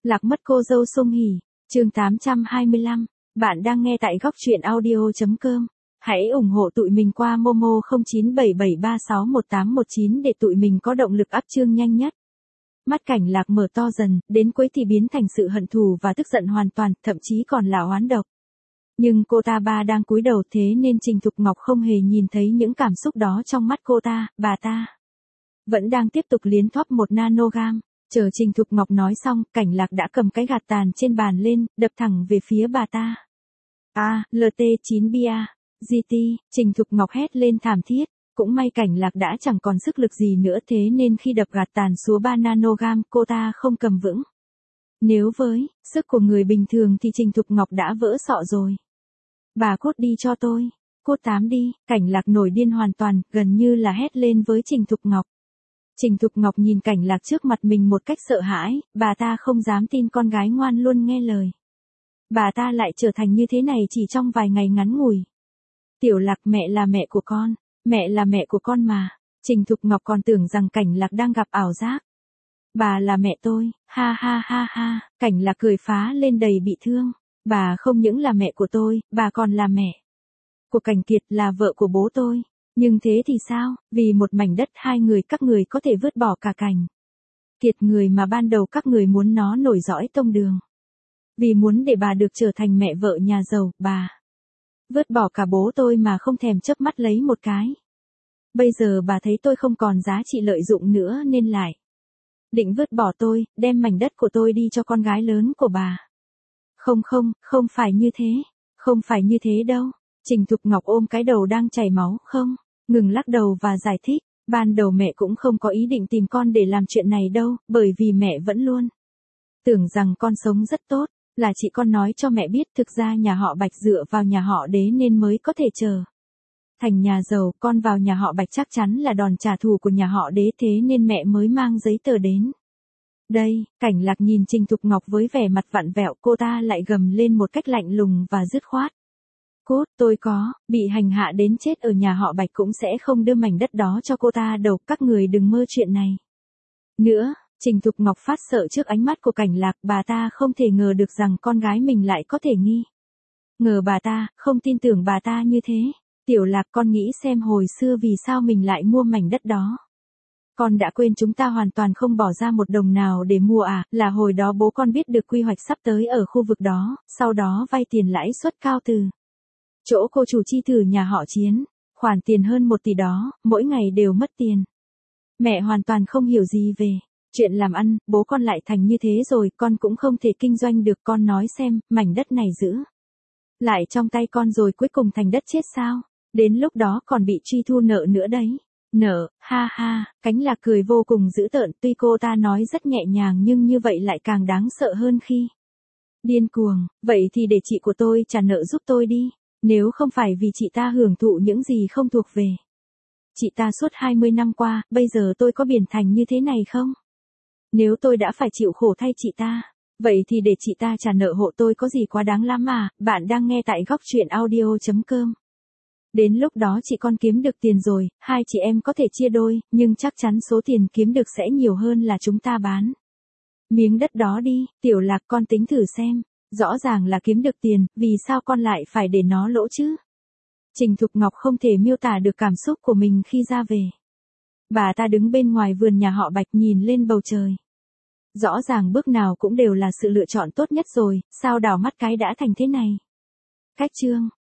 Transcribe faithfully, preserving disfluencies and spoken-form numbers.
Lạc mất cô dâu Sung Hỉ, chương tám trăm hai mươi lăm. Bạn đang nghe tại góc truyện audio chấm com. Hãy ủng hộ tụi mình qua Momo không chín bảy bảy ba sáu một tám một chín để tụi mình có động lực up chương nhanh nhất. Mắt Cảnh Lạc mở to dần, đến cuối thì biến thành sự hận thù và tức giận hoàn toàn, thậm chí còn là oán độc. Nhưng cô ta ba đang cúi đầu thế nên Trình Thục Ngọc không hề nhìn thấy những cảm xúc đó trong mắt cô ta, bà ta vẫn đang tiếp tục liến thoắp một nanogam. Chờ Trình Thục Ngọc nói xong, Cảnh Lạc đã cầm cái gạt tàn trên bàn lên, đập thẳng về phía bà ta. A, lờ tê chín bia, giê tê, Trình Thục Ngọc hét lên thảm thiết. Cũng may Cảnh Lạc đã chẳng còn sức lực gì nữa thế nên khi đập gạt tàn xuống ba nanogam cô ta không cầm vững. Nếu với sức của người bình thường thì Trình Thục Ngọc đã vỡ sọ rồi. Bà cút đi cho tôi, cút tám đi, Cảnh Lạc nổi điên hoàn toàn, gần như là hét lên với Trình Thục Ngọc. Trình Thục Ngọc nhìn Cảnh Lạc trước mặt mình một cách sợ hãi, bà ta không dám tin con gái ngoan luôn nghe lời. Bà ta lại trở thành như thế này chỉ trong vài ngày ngắn ngủi. Tiểu Lạc, mẹ là mẹ của con, mẹ là mẹ của con mà. Trình Thục Ngọc còn tưởng rằng Cảnh Lạc đang gặp ảo giác. Bà là mẹ tôi, ha ha ha ha, Cảnh Lạc cười phá lên đầy bị thương. Bà không những là mẹ của tôi, bà còn là mẹ của Cảnh Kiệt, là vợ của bố tôi. Nhưng thế thì sao, vì một mảnh đất hai người các người có thể vứt bỏ cả Cảnh Kiệt, người mà ban đầu các người muốn nó nổi dõi tông đường. Vì muốn để bà được trở thành mẹ vợ nhà giàu, bà vứt bỏ cả bố tôi mà không thèm chớp mắt lấy một cái. Bây giờ bà thấy tôi không còn giá trị lợi dụng nữa nên lại định vứt bỏ tôi, đem mảnh đất của tôi đi cho con gái lớn của bà. Không không, không phải như thế, không phải như thế đâu. Trình Thục Ngọc ôm cái đầu đang chảy máu, không ngừng lắc đầu và giải thích, ban đầu mẹ cũng không có ý định tìm con để làm chuyện này đâu, bởi vì mẹ vẫn luôn tưởng rằng con sống rất tốt, là chị con nói cho mẹ biết thực ra nhà họ Bạch dựa vào nhà họ Đế nên mới có thể trở thành nhà giàu, con vào nhà họ Bạch chắc chắn là đòn trả thù của nhà họ Đế thế nên mẹ mới mang giấy tờ đến. Đây, Cảnh Lạc nhìn Trình Thục Ngọc với vẻ mặt vặn vẹo, cô ta lại gầm lên một cách lạnh lùng và dứt khoát. Cốt, tôi có bị hành hạ đến chết ở nhà họ Bạch cũng sẽ không đưa mảnh đất đó cho cô ta đâu, các người đừng mơ chuyện này nữa. Trình Thục Ngọc phát sợ trước ánh mắt của Cảnh Lạc, bà ta không thể ngờ được rằng con gái mình lại có thể nghi ngờ bà ta, không tin tưởng bà ta như thế. Tiểu Lạc, con nghĩ xem hồi xưa vì sao mình lại mua mảnh đất đó. Con đã quên chúng ta hoàn toàn không bỏ ra một đồng nào để mua à, là hồi đó bố con biết được quy hoạch sắp tới ở khu vực đó, sau đó vay tiền lãi suất cao từ chỗ cô chủ chi thử nhà họ Chiến, khoản tiền hơn một tỷ đó, mỗi ngày đều mất tiền. Mẹ hoàn toàn không hiểu gì về chuyện làm ăn, bố con lại thành như thế rồi, con cũng không thể kinh doanh được. Con nói xem, mảnh đất này giữ lại trong tay con rồi cuối cùng thành đất chết sao? Đến lúc đó còn bị truy thu nợ nữa đấy. Nợ, ha ha, Cảnh Lạc cười vô cùng dữ tợn, tuy cô ta nói rất nhẹ nhàng nhưng như vậy lại càng đáng sợ hơn khi điên cuồng. Vậy thì để chị của tôi trả nợ giúp tôi đi, nếu không phải vì chị ta hưởng thụ những gì không thuộc về chị ta suốt hai mươi năm qua, bây giờ tôi có biển thành như thế này không? Nếu tôi đã phải chịu khổ thay chị ta, vậy thì để chị ta trả nợ hộ tôi có gì quá đáng lắm mà. Bạn đang nghe tại góc truyện audio chấm com. Đến lúc đó chị con kiếm được tiền rồi, hai chị em có thể chia đôi, nhưng chắc chắn số tiền kiếm được sẽ nhiều hơn là chúng ta bán miếng đất đó đi. Tiểu Lạc, con tính thử xem, rõ ràng là kiếm được tiền, vì sao con lại phải để nó lỗ chứ? Trình Thục Ngọc không thể miêu tả được cảm xúc của mình khi ra về. Bà ta đứng bên ngoài vườn nhà họ Bạch nhìn lên bầu trời. Rõ ràng bước nào cũng đều là sự lựa chọn tốt nhất rồi, sao đảo mắt cái đã thành thế này? Cách chương